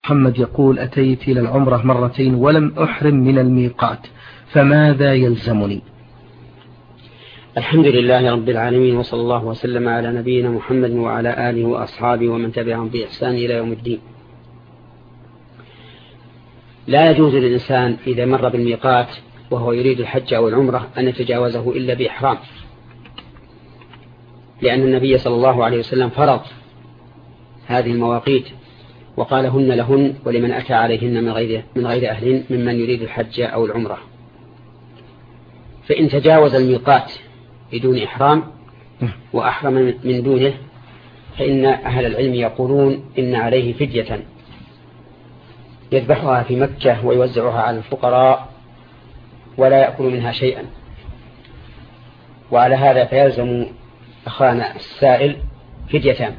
محمد يقول: أتيت إلى العمرة مرتين ولم أحرم من الميقات، فماذا يلزمني؟ الحمد لله رب العالمين، وصلى الله وسلم على نبينا محمد وعلى آله وأصحابه ومن تبعهم بإحسان إلى يوم الدين. لا يجوز للإنسان إذا مر بالميقات وهو يريد الحج أو العمرة أن يتجاوزه إلا بإحرام، لأن النبي صلى الله عليه وسلم فرض هذه المواقيت وقال: هن لهن ولمن أتى عليهن من غير أهلهن ممن يريد الحج أو العمرة. فإن تجاوز الميقات بدون إحرام وأحرم من دونه فإن أهل العلم يقولون إن عليه فدية يذبحها في مكة ويوزعها على الفقراء ولا يأكل منها شيئا. وعلى هذا فيلزم أخانا السائل فديتان: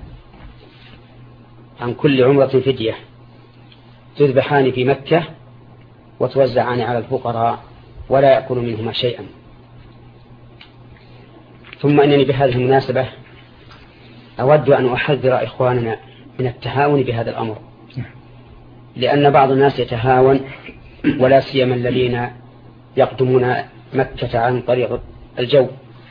عن كل عمرة فدية تذبحان في مكة وتوزعان على الفقراء ولا يأكل منهما شيئا. ثم أنني بهذه المناسبة أود أن أحذر إخواننا من التهاون بهذا الأمر، لأن بعض الناس يتهاون، ولا سيما الذين يقدمون مكة عن طريق الجو،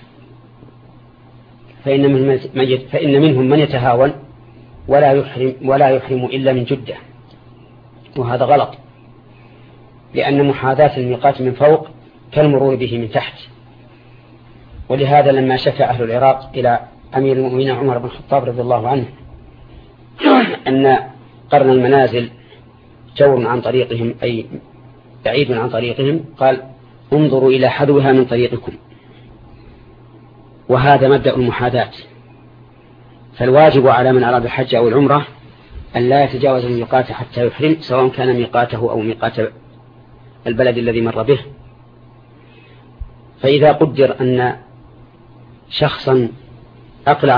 فإن منهم من يتهاون ولا يحرم إلا من جدة، وهذا غلط، لأن محاذاة الميقات من فوق كالمرور به من تحت. ولهذا لما شكى أهل العراق إلى أمير المؤمنين عمر بن الخطاب رضي الله عنه أن قرن المنازل جور عن طريقهم أي بعيد عن طريقهم، قال: انظروا إلى حذوها من طريقكم. وهذا مبدأ المحاذاة. فالواجب على من أراد الحج أو العمرة أن لا يتجاوز الميقات حتى يحرم، سواء كان ميقاته أو ميقات البلد الذي مر به. فإذا قدر أن شخصا أقلع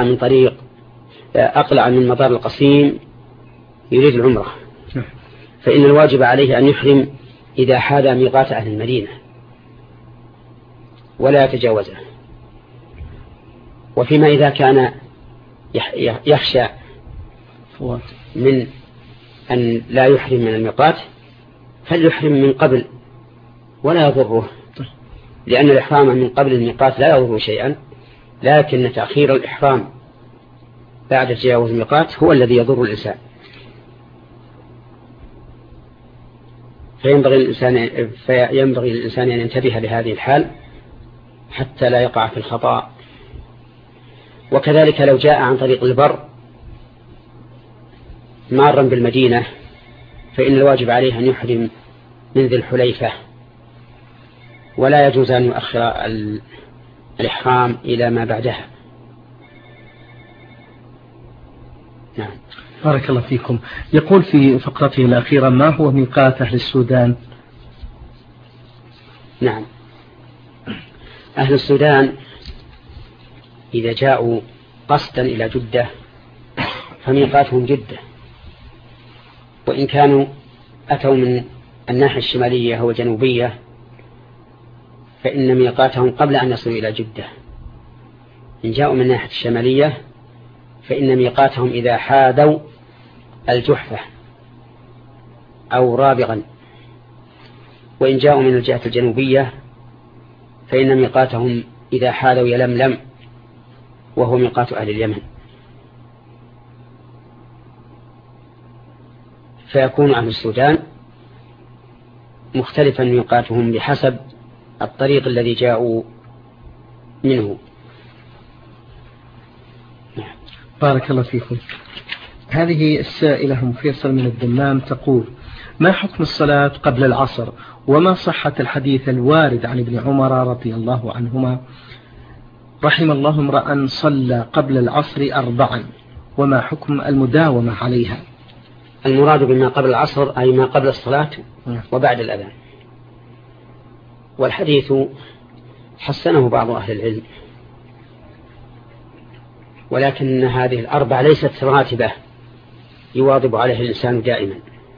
من مطار القصيم يريد العمرة، فإن الواجب عليه أن يحرم إذا حاذى ميقات أهل المدينة ولا يتجاوزه. وفيما إذا كان يخشى من أن لا يحرم من الميقات فليحرم من قبل ولا يضره، لأن الإحرام من قبل الميقات لا يضر شيئا، لكن تأخير الإحرام بعد تجاوز الميقات هو الذي يضر الإنسان. فينبغي للإنسان أن ينتبه لهذه الحال حتى لا يقع في الخطأ. وكذلك لو جاء عن طريق البر مارا بالمدينة فإن الواجب عليه أن يحرم من ذي الحليفة، ولا يجوز أن يؤخر الإحرام إلى ما بعدها. نعم. بارك الله فيكم. يقول في فقرته الأخيرة: ما هو ميقات أهل السودان؟ نعم، أهل السودان إذا جاءوا قصدا إلى جدة فميقاتهم جدة، وإن كانوا أتوا من الناحية الشمالية أو الجنوبية فإن ميقاتهم قبل أن يصلوا إلى جدة. إن جاءوا من الناحية الشمالية فإن ميقاتهم إذا حاذوا الجحفة أو رابغا، وإن جاءوا من الجهة الجنوبية فإن ميقاتهم إذا حاذوا يلملم، وهو ميقات أهل اليمن. فيكون أهل السودان مختلفا ميقاتهم بحسب الطريق الذي جاءوا منه. بارك الله فيكم. هذه السائلة أم فيصل من الدمام تقول: ما حكم الصلاة قبل العصر، وما صحة الحديث الوارد عن ابن عمر رضي الله عنهما: رحم الله امرأ صلى قبل العصر 4، وما حكم المداومة عليها؟ المراد بما قبل العصر أي ما قبل الصلاة وبعد الأذان. والحديث حسنه بعض أهل العلم، ولكن هذه 4 ليست راتبة يواظب عليها الإنسان دائما،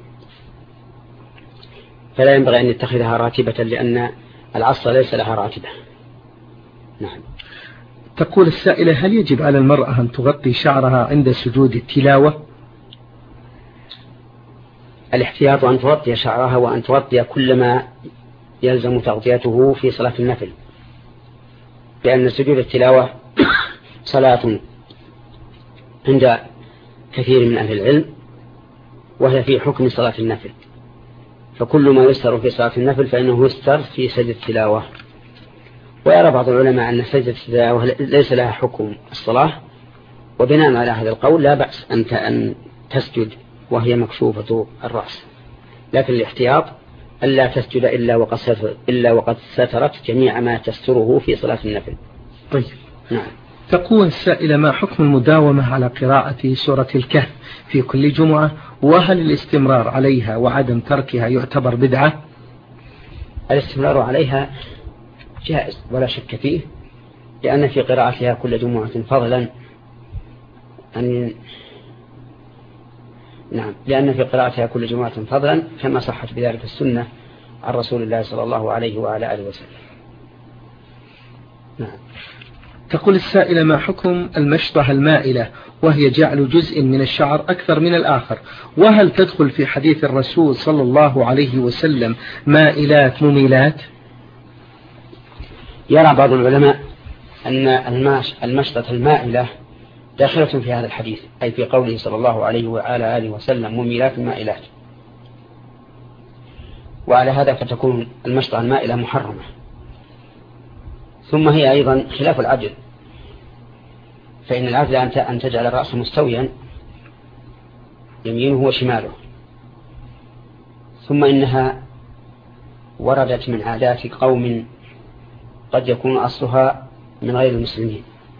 فلا ينبغي أن يتخذها راتبة، لأن العصر ليس لها راتبة. نعم. تقول السائلة: هل يجب على المرأة أن تغطي شعرها عند سجود التلاوة؟ الاحتياط أن تغطي شعرها وأن تغطي كل ما يلزم تغطيته في صلاة النفل، لأن سجود التلاوة صلاة عند كثير من أهل العلم، وهي في حكم صلاة النفل، فكل ما يستر في صلاة النفل فإنه يستر في سجد التلاوة. ويرى بعض العلماء أن سجد التلاوة ليس لها حكم الصلاة، وبناء على هذا القول لا بأس أن تسجد وهي مكشوفة الرأس، لكن الاحتياط ألا تسجد إلا وقد سترت جميع ما تستره في صلاة النفل. طيب. نعم. تقول السائلة: ما حكم المداومة على قراءة سورة الكهف في كل جمعة، وهل الاستمرار عليها وعدم تركها يعتبر بدعة؟ الاستمرار عليها جائز ولا شك فيه، لأن في قراءتها كل جمعة فضلا لأن في قراءتها كل جمعة فضلا كما صحت بذلك السنة عن رسول الله صلى الله عليه وعلى آله وسلم. نعم. تقول السائلة: ما حكم المشطة المائلة، وهي جعل جزء من الشعر أكثر من الآخر، وهل تدخل في حديث الرسول صلى الله عليه وسلم مائلات مميلات؟ يرى بعض العلماء أن المشطة المائلة داخلة في هذا الحديث، أي في قوله صلى الله عليه وعلى آله وسلم مميلات مائلات، وعلى هذا فتكون المشطة المائلة محرمة. ثم هي أيضا خلاف العدل، فإن العدل أن تجعل الرأس مستويا يمينه وشماله. ثم إنها وردت من عادات قوم قد يكون أصلها من غير المسلمين،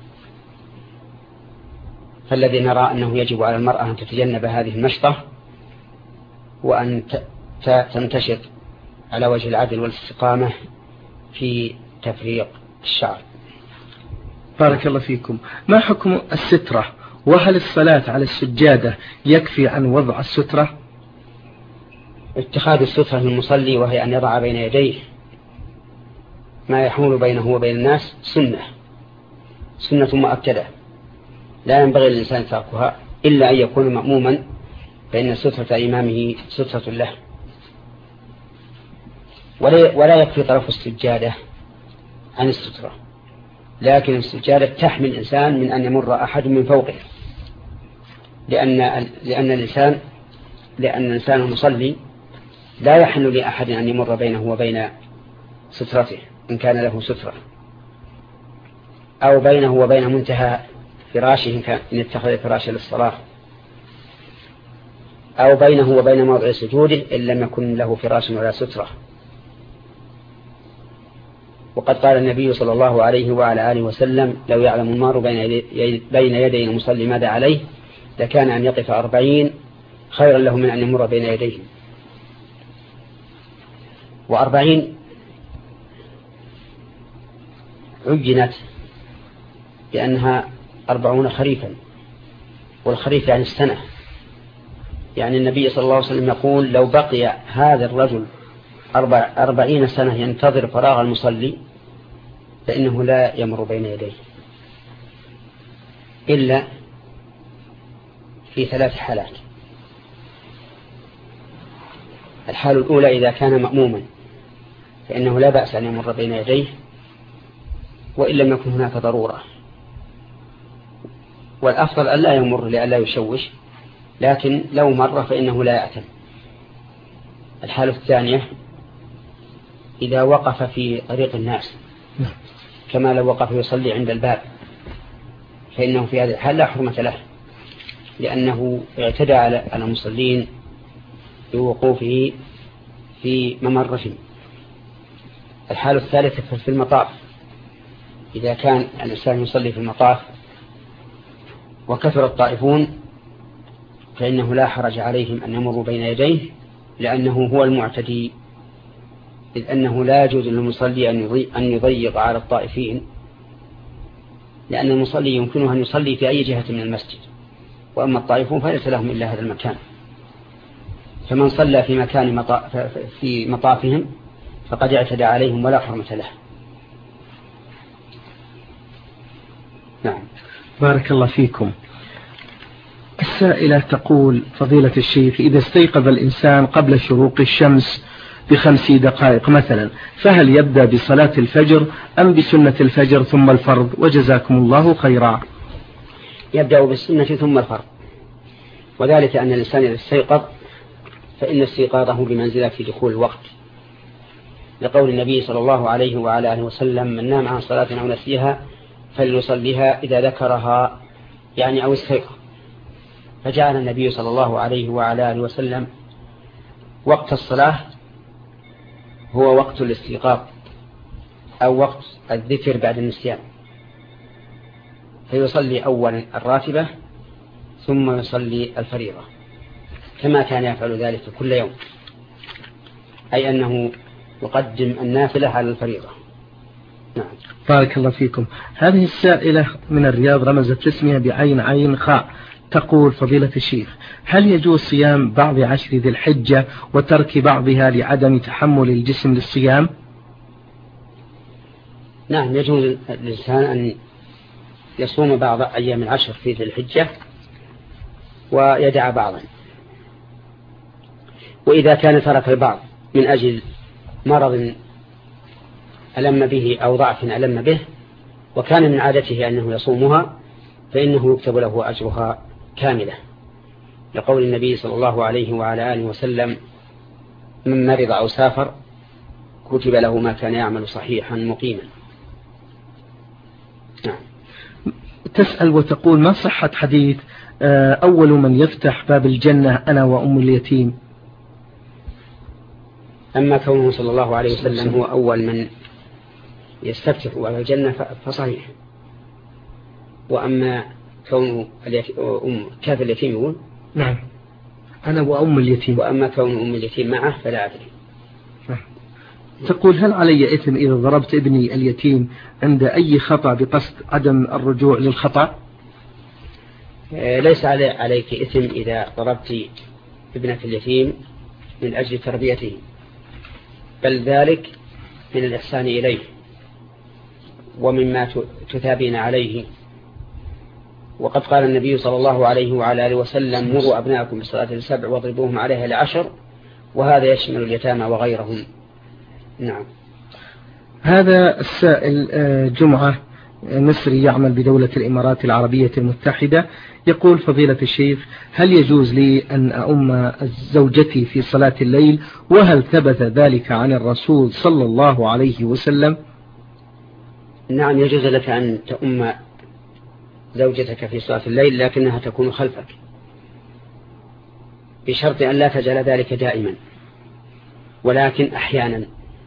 فالذي نرى أنه يجب على المرأة أن تتجنب هذه المشطة وأن تنتشط على وجه العدل والاستقامة في تفريق الشعر. بارك الله فيكم. ما حكم السترة، وهل الصلاة على السجادة يكفي عن وضع السترة؟ اتخاذ السترة للمصلي وهي أن يضع بين يديه ما يحول بينه وبين الناس سنة مؤكدة لا ينبغي للإنسان تركها إلا أن يكون مأموما، فإن سترة إمامه سترة له. ولا يكفي طرف السجادة عن السترة، لكن السجادة تحمي الإنسان من أن يمر أحد من فوقه، لأن الإنسان المصلي لا يحل لأحد أن يمر بينه وبين سترته إن كان له سترة، أو بينه وبين منتهى فراشه إن اتخذ فراشه للصلاة، أو بينه وبين موضع سجوده إن لم يكن له فراش ولا سترة. وقد قال النبي صلى الله عليه وعلى آله وسلم: لو يعلم المار بين يدي المصلي ماذا عليه لكان أن يقف 40 خيرا له من أن يمر بين يديه. 40 عجنت لأنها 40 خريفا، والخريف يعني السنة، يعني النبي صلى الله عليه وسلم يقول: لو بقي هذا الرجل 40 سنة ينتظر فراغ المصلي فإنه لا يمر بين يديه إلا في 3 حالات. الحالة الأولى إذا كان مأموما فإنه لا بأس أن يمر بين يديه وإن لم يكن هناك ضرورة، والأفضل أن لا يمر لئلا يشوش، لكن لو مر فإنه لا يأتم. الحالة الثانية إذا وقف في طريق الناس كما لو وقف يصلي عند الباب، فإنه في هذه الحال لا حرمة له، لأنه اعتدى على المصلين بوقوفه في ممرهم. الحالة الثالثة في المطاف، إذا كان الإنسان يصلي في المطاف وكثر الطائفون فإنه لا حرج عليهم أن يمروا بين يديه، لأنه هو المعتدي، إذ أنه لا يجوز للمصلي أن يضيق على الطائفين، لأن المصلي يمكنه أن يصلي في أي جهة من المسجد، وأما الطائفون فليس لهم إلا هذا المكان. فمن صلى في مطافهم فقد اعتدى عليهم ولا حرمة له. نعم. بارك الله فيكم. السائلة تقول فضيلة الشيخ إذا استيقظ الإنسان قبل شروق الشمس ب5 دقائق مثلا فهل يبدأ بصلاة الفجر أم بسنة الفجر ثم الفرض؟ وجزاكم الله خيرا. يبدأ بالسنة ثم الفرض، وذلك أن الإنسان إذا استيقظ فإن استيقاظه بمنزلة في دخول الوقت، لقول النبي صلى الله عليه وعلى آله وسلم من نام عن صلاة أو نسيها فليصليها إذا ذكرها يعني أو استيقظ. فجعل النبي صلى الله عليه وعلى آله وسلم وقت الصلاة هو وقت الاستيقاظ أو وقت الذكر بعد النسيان، فيصلي أولا الراتبة ثم يصلي الفريضة كما كان يفعل ذلك كل يوم، أي أنه يقدم النافلة على الفريضة. نعم. بارك الله فيكم. هذه السائلة من الرياض رمزت اسمها بعين عين خاء تقول فضيلة الشيخ هل يجوز صيام بعض 10 ذي الحجة وترك بعضها لعدم تحمل الجسم للصيام؟ نعم، يجوز للإنسان أن يصوم بعض أيام 10 في ذي الحجة ويدع بعضا، وإذا كان ترك البعض من أجل مرض ألم به أو ضعف ألم به وكان من عادته أنه يصومها فإنه يكتب له أجرها كاملة، لقول النبي صلى الله عليه وعلى آله وسلم من مرض أو سافر كتب له ما كان يعمل صحيحا مقيما. نعم. تسأل وتقول ما صحة حديث أول من يفتح باب الجنة أنا وأم اليتيم؟ أما كونه صلى الله عليه وسلم هو أول من يستفتح على الجنة فصحيح، وأما كون كافر اليتيم يقول نعم أنا وأم اليتيم، وأما كون أم اليتيم معه فلا أدري. تقول هل علي إثم إذا ضربت ابني اليتيم عند أي خطأ بقصد عدم الرجوع للخطأ؟ ليس عليك إثم إذا ضربت ابنك اليتيم من أجل تربيته، بل ذلك من الإحسان إليه ومما تثابين عليه. وقد قال النبي صلى الله عليه وعلى آله وسلم مروا أبناءكم بالصلاة 7 واضربوهم عليها 10، وهذا يشمل اليتامى وغيرهم. نعم. هذا السائل جمعة مصري يعمل بدولة الإمارات العربية المتحدة يقول فضيلة الشيخ هل يجوز لي أن أؤم زوجتي في صلاة الليل وهل ثبت ذلك عن الرسول صلى الله عليه وسلم؟ نعم، يجوز لك أن تؤم زوجتك في صلاة الليل لكنها تكون خلفك بشرط أن لا تجعل ذلك دائما، ولكن أحيانا.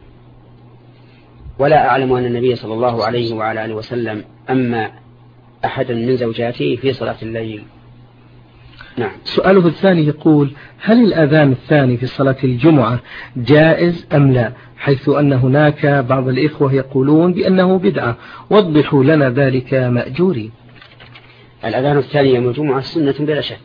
ولا أعلم أن النبي صلى الله عليه وعلى آله وسلم أما أحدا من زوجاته في صلاة الليل. نعم. سؤاله الثاني يقول هل الأذان الثاني في صلاة الجمعة جائز أم لا، حيث أن هناك بعض الإخوة يقولون بأنه بدعة، وضحوا لنا ذلك مأجوري. الأذان الثاني يوم الجمعة سنة بلا شك،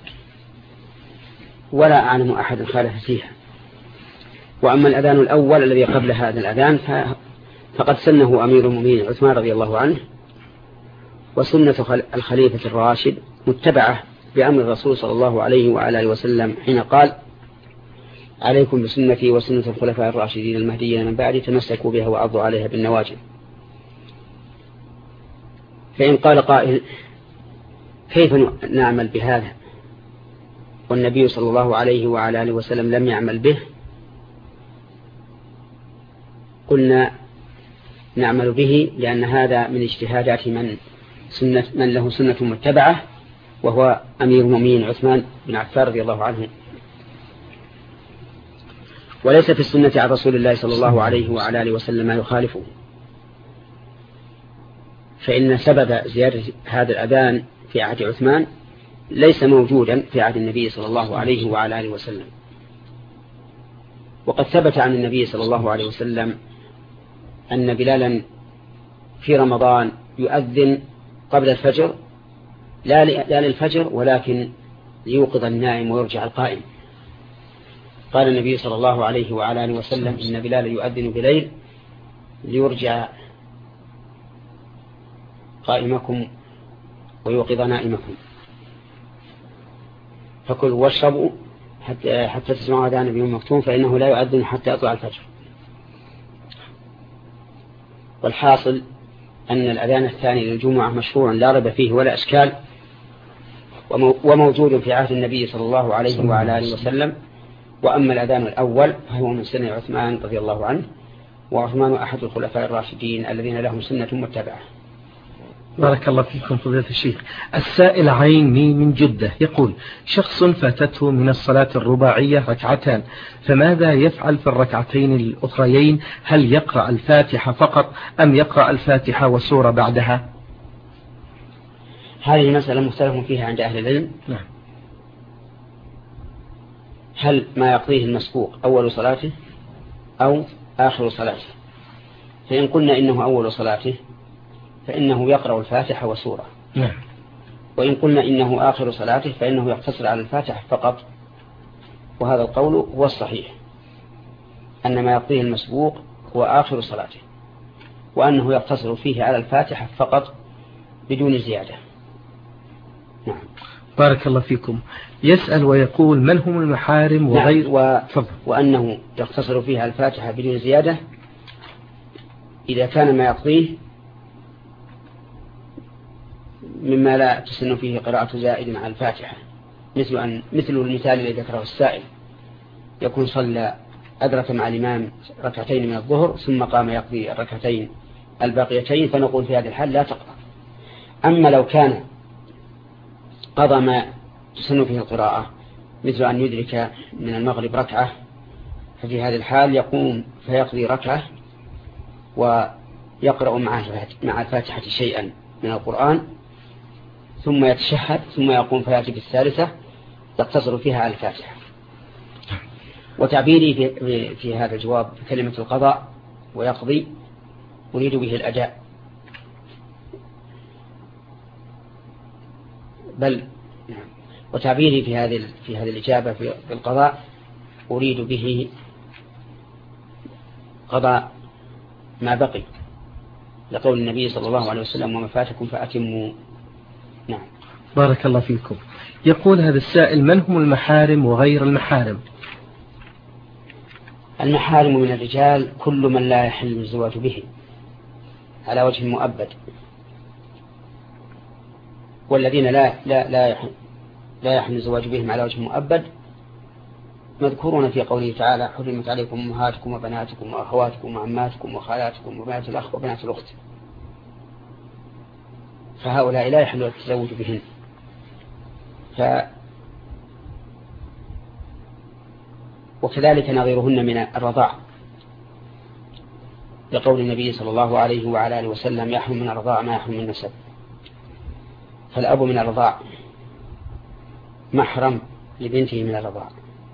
ولا أعلم أحد خالف فيها. وأما الأذان الأول الذي قبل هذا الأذان فقد سنه أمير المؤمنين عثمان رضي الله عنه، وسنة الخليفة الراشد متبعة بأمر الرسول صلى الله عليه وعلى آله وسلم حين قال عليكم بسنتي وسنة الخلفاء الراشدين المهديين من بعدي تمسكوا بها وعضوا عليها بالنواجذ. فإن قال قائل كيف نعمل بهذا والنبي صلى الله عليه وعلى آله وسلم لم يعمل به، قلنا نعمل به لأن هذا من اجتهادات من له سنة متبعة، وهو أمير المؤمنين عثمان بن عفان رضي الله عنه، وليس في السنة عن رسول الله صلى الله عليه وعلى آله وسلم ما يخالفه. فإن سبب زيادة هذا الأذان في عهد عثمان ليس موجودا في عهد النبي صلى الله عليه وعلى آله وسلم. وقد ثبت عن النبي صلى الله عليه وسلم أن بلالا في رمضان يؤذن قبل الفجر، لا للفجر ولكن ليوقظ النائم ويرجع القائم. قال النبي صلى الله عليه وعلى آله وسلم إن بلال يؤذن بليل ليرجع قائمكم ويوقظ نائمكم. فكلوا واشربوا حتى تسمعوا أذان ابن مكتوم فإنه لا يؤذن حتى يطلع الفجر. والحاصل أن الأذان الثاني للجمعة مشروع لا ريب فيه ولا أشكال، وموجود في عهد النبي صلى الله عليه وعلى آله وسلم. وأما الأذان الأول فهو من سنة عثمان رضي الله عنه، وعثمان أحد الخلفاء الراشدين الذين لهم سنة متبعة. بارك الله فيكم فضيلة الشيخ. السائل عيني من جدة يقول: شخص فاتته من الصلاة الرباعية ركعتان، فماذا يفعل في الركعتين الأخريين؟ هل يقرأ الفاتحة فقط أم يقرأ الفاتحة وسورة بعدها؟ هذه مسألة مختلف فيها عند أهل العلم. نعم. هل ما يقضيه المسبوق أول صلاته أو آخر صلاته؟ فإن قلنا إنه أول صلاته فإنه يقرأ الفاتحة وسورة. نعم. وإن قلنا إنه آخر صلاته فإنه يقتصر على الفاتحة فقط. وهذا القول هو الصحيح، أن ما يقضيه المسبوق هو آخر صلاته، وأنه يقتصر فيه على الفاتحة فقط بدون زيادة. نعم. بارك الله فيكم. يسأل ويقول: من هم المحارم وغير؟ نعم. وأنه يقتصر فيها الفاتحة بدون زيادة إذا كان ما يقضيه مما لا تسن فيه قراءة زائد على الفاتحة، مثل المثال الذي ذكره السائل، يكون صلى أدرك مع الإمام ركعتين من الظهر ثم قام يقضي الركعتين الباقيتين، فنقول في هذا الحال لا تقرأ. أما لو كان قضى ما تسن فيه القراءة مثل أن يدرك من المغرب ركعة، ففي هذه الحال يقوم فيقضي ركعة ويقرأ مع الفاتحة شيئا من القرآن، ثم يتشهد ثم يقوم فيأتي بالثالثة يقتصر فيها على الفاتحة. وتعبيري في هذا الجواب بكلمة القضاء ويقضي أريد به الأداء، وتعبيري في هذه الإجابة في القضاء أريد به قضاء ما بقي، لقول النبي صلى الله عليه وسلم: وما فاتكم فأتموا. نعم. بارك الله فيكم. يقول هذا السائل: من هم المحارم وغير المحارم؟ المحارم من الرجال كل من لا يحل الزواج به على وجه مؤبد، والذين لا يحل الزواج بهم على وجه مؤبد مذكورون في قوله تعالى: حرمت عليكم أمهاتكم وبناتكم وأخواتكم وعماتكم وخالاتكم وبنات الأخ وبنات الأخت، فهؤلاء لا يحل التزوج بهن. وكذلك نظيرهن من الرضاع، لقول النبي صلى الله عليه وعلى آله وسلم: يحرم من الرضاع ما يحرم من النسب. فالأب من الرضاع محرم لبنته من الرضاع،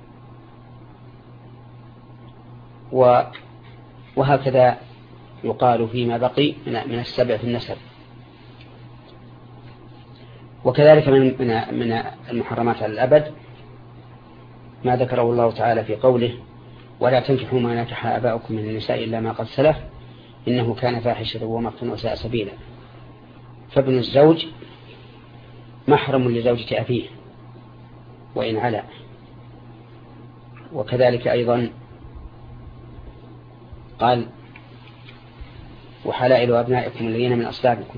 وهكذا يقال فيما بقي من السبع في النسب. وكذلك من المحرمات على الأبد ما ذكره الله تعالى في قوله: ولا تنكحوا ما نكح آباؤكم من النساء إلا ما قد سلف إنه كان فاحشة ومقتا وساء سبيلا. فابن الزوج محرم لزوجة أبيه وإن علا، وكذلك أيضا قال: وحلائل أبنائكم الذين من أصلابكم.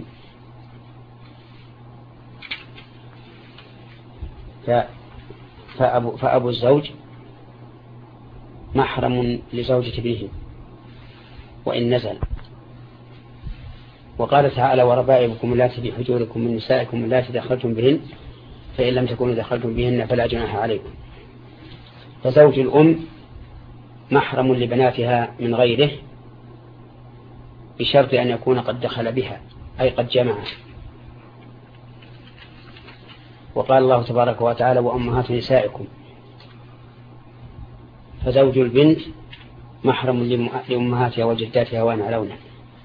فأبو الزوج محرم لزوجة ابنه وإن نزل. وقال تعالى: وربائبكم اللاتي في حجوركم من نسائكم اللاتي دخلتم بهن فإن لم تكونوا دخلتم بهن فلا جناح عليكم. فزوج الأم محرم لبناتها من غيره بشرط أن يكون قد دخل بها أي قد جمع. وقال الله تبارك وتعالى: وأمهات نسائكم. فزوج البنت محرم لأمهاتها وجداتها وأن علونا.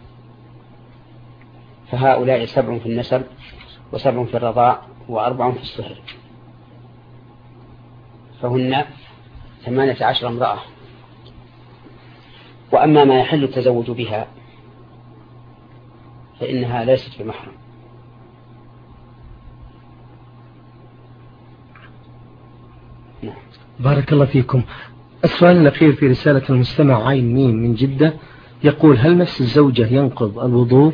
فهؤلاء 7 في النسب و7 في الرضاع و4 في السهر، فهن 18 امرأة. وأما ما يحل التزوج بها فإنها ليست بمحرم. بارك الله فيكم. السؤال الأخير في رسالة المستمع عين ميم من جدة يقول: هل مس الزوجة ينقض الوضوء؟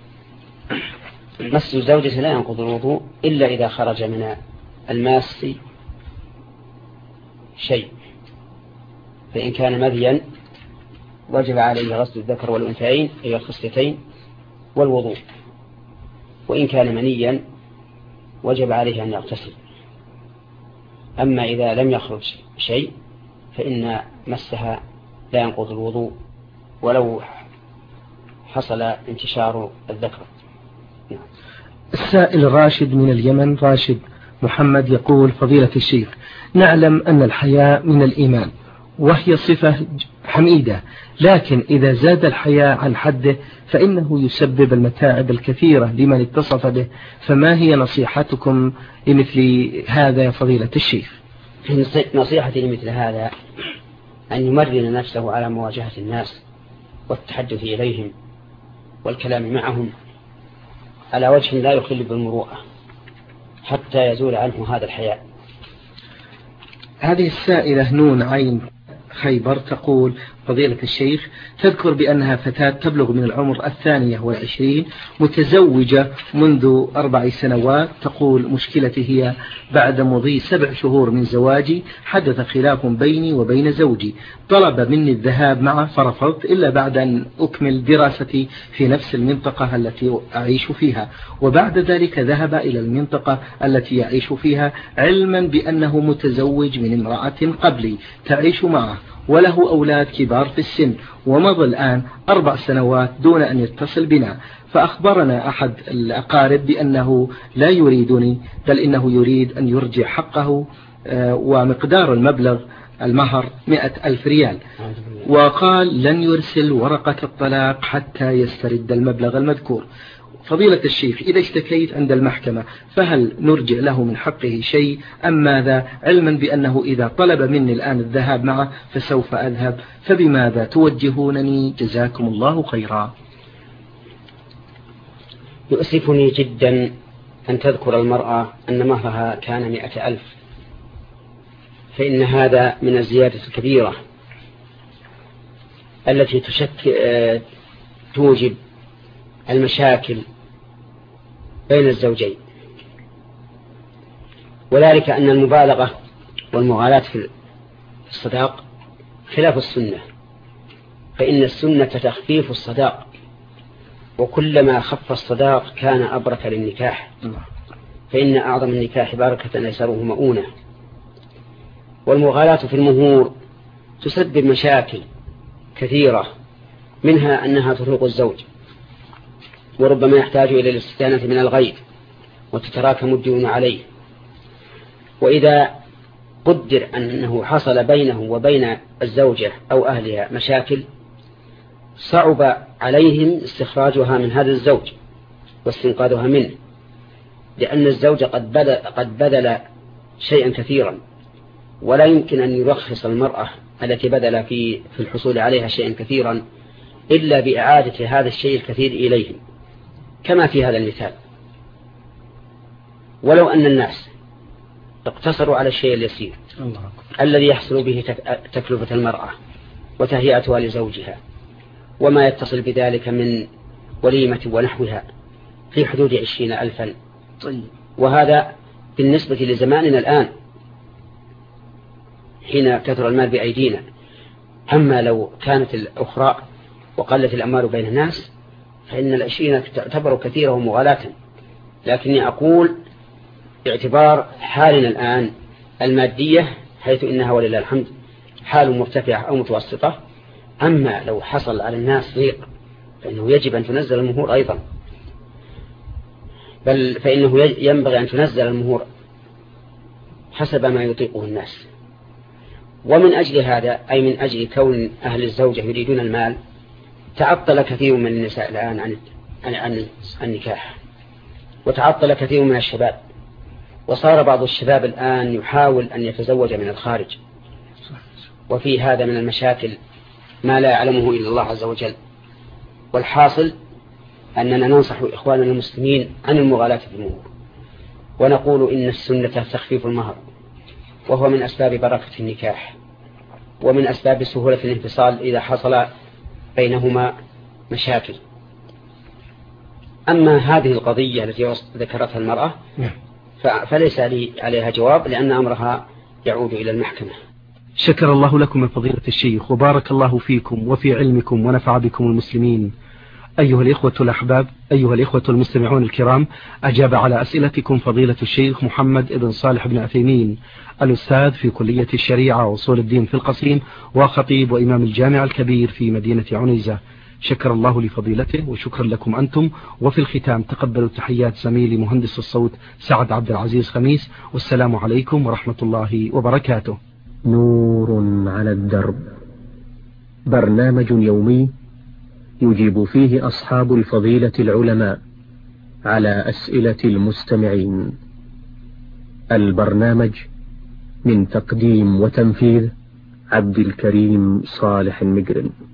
مس الزوجة لا ينقض الوضوء إلا إذا خرج من الماس شيء، فإن كان مذيا وجب عليه غسل الذكر والأنثيين أي الخصلتين والوضوء، وإن كان منيا وجب عليه أن يغتسل. أما إذا لم يخرج شيء فإن مسها لا ينقض الوضوء ولو حصل انتشار الذكر. السائل راشد من اليمن، راشد محمد، يقول: فضيلة الشيخ، نعلم أن الحياء من الإيمان وهي صفة حميدة، لكن إذا زاد الحياء عن حده فإنه يسبب المتاعب الكثيرة لمن اتصف به، فما هي نصيحتكم لمثل هذا يا فضيلة الشيخ؟ نصيحتي لمثل هذا أن يمرن نفسه على مواجهة الناس والتحدث إليهم والكلام معهم على وجه لا يخل بالمروءة حتى يزول عنه هذا الحياء. هذه السائلة نون عين خيبر تقول: فضيلة الشيخ، تذكر بأنها فتاة تبلغ من العمر 22 متزوجة منذ 4 سنوات. تقول: مشكلتي هي بعد مضي 7 شهور من زواجي حدث خلاف بيني وبين زوجي، طلب مني الذهاب معه فرفضت إلا بعد أن أكمل دراستي في نفس المنطقة التي أعيش فيها، وبعد ذلك ذهب إلى المنطقة التي يعيش فيها علما بأنه متزوج من امرأة قبلي تعيش معه وله أولاد كبار في السن، ومضى الآن 4 سنوات دون أن يتصل بنا، فأخبرنا أحد الأقارب بأنه لا يريدني بل إنه يريد أن يرجع حقه، ومقدار المبلغ المهر 100,000 ريال، وقال لن يرسل ورقة الطلاق حتى يسترد المبلغ المذكور. فضيلة الشيخ، إذا اشتكيت عند المحكمة فهل نرجع له من حقه شيء أم ماذا، علما بأنه إذا طلب مني الآن الذهاب معه فسوف أذهب، فبماذا توجهونني؟ جزاكم الله خيرا. يؤسفني جدا أن تذكر المرأة أن مهرها كان 100,000، فإن هذا من الزيادة الكبيرة التي توجب المشاكل بين الزوجين، وذلك أن المبالغة والمغالاة في الصداق خلاف السنة، فإن السنة تخفيف الصداق، وكلما خف الصداق كان أبرك للنكاح، فإن أعظم النكاح بركة أيسره مؤونة. والمغالاة في المهور تسبب مشاكل كثيرة، منها أنها ترهق الزوج وربما يحتاج إلى الاستدانة من الغير وتتراكم الديون عليه، وإذا قدر أنه حصل بينه وبين الزوجة أو أهلها مشاكل صعب عليهم استخراجها من هذا الزوج واستنقاذها منه، لأن الزوج قد بذل شيئا كثيرا، ولا يمكن أن يرخص المرأة التي بذل في الحصول عليها شيئا كثيرا إلا بإعادة هذا الشيء الكثير إليهم، كما في هذا المثال. ولو أن الناس اقتصروا على الشيء اليسير الذي يحصل به تكلفة المرأة وتهيئتها لزوجها وما يتصل بذلك من وليمة ونحوها في حدود 20,000، وهذا بالنسبة لزماننا الآن حين كثر المال بأيدينا. أما لو كانت الأخرى وقلت الأموال بين الناس فإن العشرين تعتبر كثيرة ومغالاة، لكني أقول باعتبار حالنا الآن المادية، حيث إنها ولله الحمد حال مرتفعة أو متوسطة. أما لو حصل على الناس ضيق فإنه يجب أن تنزل المهور أيضا، بل فإنه ينبغي أن تنزل المهور حسب ما يطيقه الناس. ومن أجل هذا، أي من أجل كون أهل الزوجة يريدون المال، تعطل كثير من النساء الآن عن النكاح، وتعطل كثير من الشباب، وصار بعض الشباب الآن يحاول أن يتزوج من الخارج، وفي هذا من المشاكل ما لا يعلمه إلا الله عز وجل. والحاصل أننا ننصح إخواننا المسلمين عن المغالاة في المهور، ونقول إن السنة تخفيف المهر، وهو من أسباب بركة النكاح ومن أسباب سهولة الانفصال إذا حصل بينهما مشاكل. أما هذه القضية التي ذكرتها المرأة فليس لي عليها جواب، لأن أمرها يعود إلى المحكمة. شكر الله لكم يا فضيلة الشيخ، وبارك الله فيكم وفي علمكم ونفع بكم المسلمين. أيها الإخوة الأحباب، أيها الإخوة المستمعون الكرام، أجاب على أسئلتكم فضيلة الشيخ محمد بن صالح بن عثيمين، الأستاذ في كلية الشريعة وأصول الدين في القصيم، وخطيب وإمام الجامع الكبير في مدينة عنيزة. شكر الله لفضيلته وشكرا لكم أنتم. وفي الختام تقبلوا تحيات زميلي مهندس الصوت سعد عبد العزيز خميس، والسلام عليكم ورحمة الله وبركاته. نور على الدرب، برنامج يومي يجيب فيه أصحاب الفضيلة العلماء على أسئلة المستمعين. البرنامج من تقديم وتنفيذ عبد الكريم صالح المقرن.